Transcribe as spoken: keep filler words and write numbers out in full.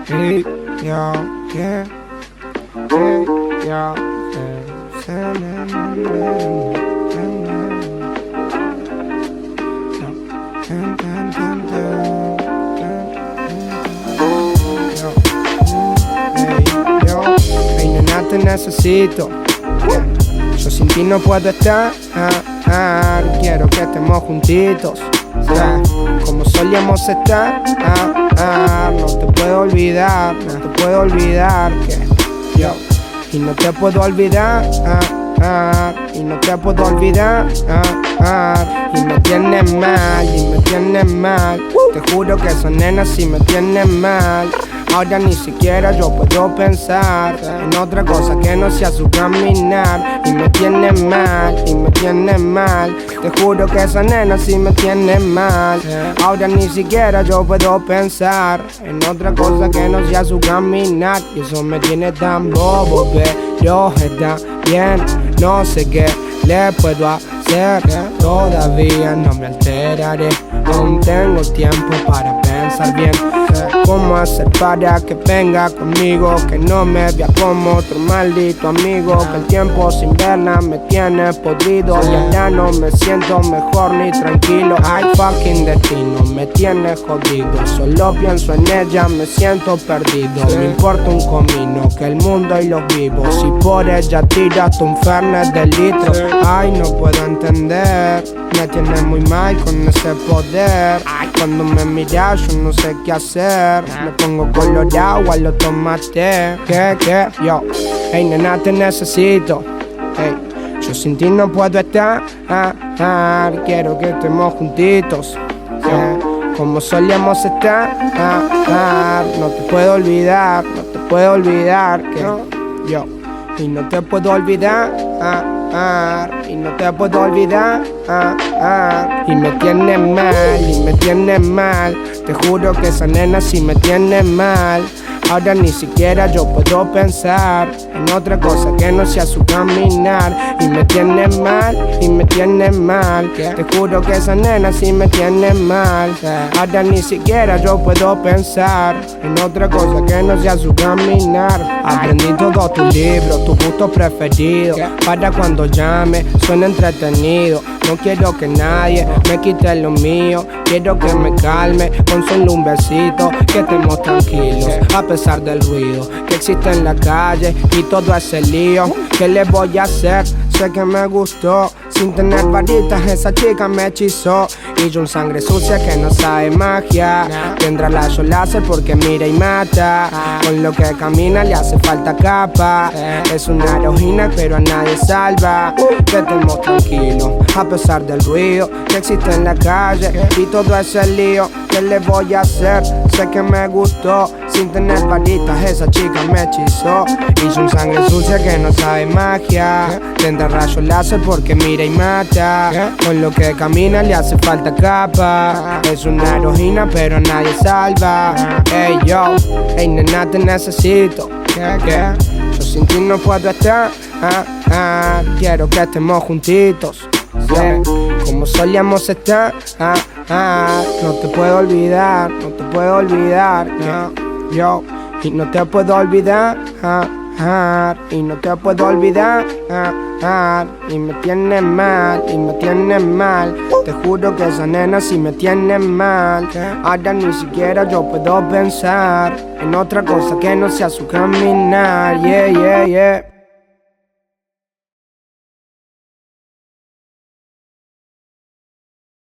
Hey, yo, yeah, hey, yo, hey, nena, te necesito. Yo sin ti no puedo estar. Ah, ah, quiero que estemos juntitos. Yeah. Como solíamos estar. Ah, ah, no te puedo olvidar, no te puedo olvidar que yo. Y no te puedo olvidar. Ah, ah, y no te puedo olvidar. Ah, ah, y me tienes mal, y me tienes mal. Te juro que esa nena sí me tiene mal. Ahora ni siquiera yo puedo pensar en otra cosa que no sea su caminar. Y me tiene mal, y me tiene mal. Te juro que esa nena sí me tiene mal. Ahora ni siquiera yo puedo pensar en otra cosa que no sea su caminar. Y eso me tiene tan bobo, pero está bien. No sé qué le puedo hacer. Todavía no me alteraré. Aún tengo tiempo para pensar bien cómo hacer para que venga conmigo, que no me vea como otro maldito amigo. Que el tiempo sin verla me tiene podrido y ahora no me siento mejor ni tranquilo. Ay, fucking destino, me tiene jodido. Solo pienso en ella, me siento perdido. Me importa un comino que el mundo y los vivos. Si por ella tiras un fernet de litro. Ay, no puedo entender, me tiene muy mal con ese poder. Cuando me miras yo no sé qué hacer. Me pongo colorado a lo tomate. ¿Qué, qué? Yo, hey nena, te necesito. Hey, yo sin ti no puedo estar. Ah, ah, quiero que estemos juntitos. Yeah. Como solíamos estar. Ah, ah, no te puedo olvidar, no te puedo olvidar que yo. Y no te puedo olvidar. Ah, ah, y no te puedo olvidar. Ah, ah, y me tiene mal, y me tiene mal. Te juro que esa nena sí me tiene mal. Ahora ni siquiera yo puedo pensar en otra cosa que no sea su caminar. Y me tiene mal, y me tiene mal. Te juro que esa nena sí me tiene mal. Ahora ni siquiera yo puedo pensar en otra cosa que no sea su caminar. Aprendí todos tus libros, tus gustos preferidos. Para cuando llame, suena entretenido. No quiero que nadie me quite lo mío. Quiero que me calme con solo un besito. Que estemos tranquilos a pesar del ruido que existe en la calle y todo ese lío. ¿Qué le voy a hacer? Sé que me gustó. Sin tener varitas esa chica me hechizó. Y yo un sangre sucia que no sabe magia. Tendrá la láser porque mira y mata. Con lo que camina le hace falta capa. Es una heroína pero a nadie salva. Que estemos tranquilos a pesar del ruido que existe en la calle y todo ese lío. ¿Qué le voy a hacer? Sé que me gustó. Sin tener varitas esa chica me hechizó. Y yo un sangre sucia que no sabe magia. Tendrá rayos láser porque mira y mata. Con lo que camina le hace falta capa. Es una heroína pero nadie salva. Hey yo, hey nena, te necesito. Yo sin ti no puedo estar. Ah, ah, quiero que estemos juntitos. Yeah. Como solíamos estar. Ah, ah, no te puedo olvidar, no te puedo olvidar. No, yo, y no te puedo olvidar. Ah, ah, y no te puedo olvidar. Ah, ah, y me tiene mal, y me tiene mal. Te juro que esa nena sí me tiene mal. Ahora ni siquiera yo puedo pensar en otra cosa que no sea su caminar. Yeah, yeah, yeah.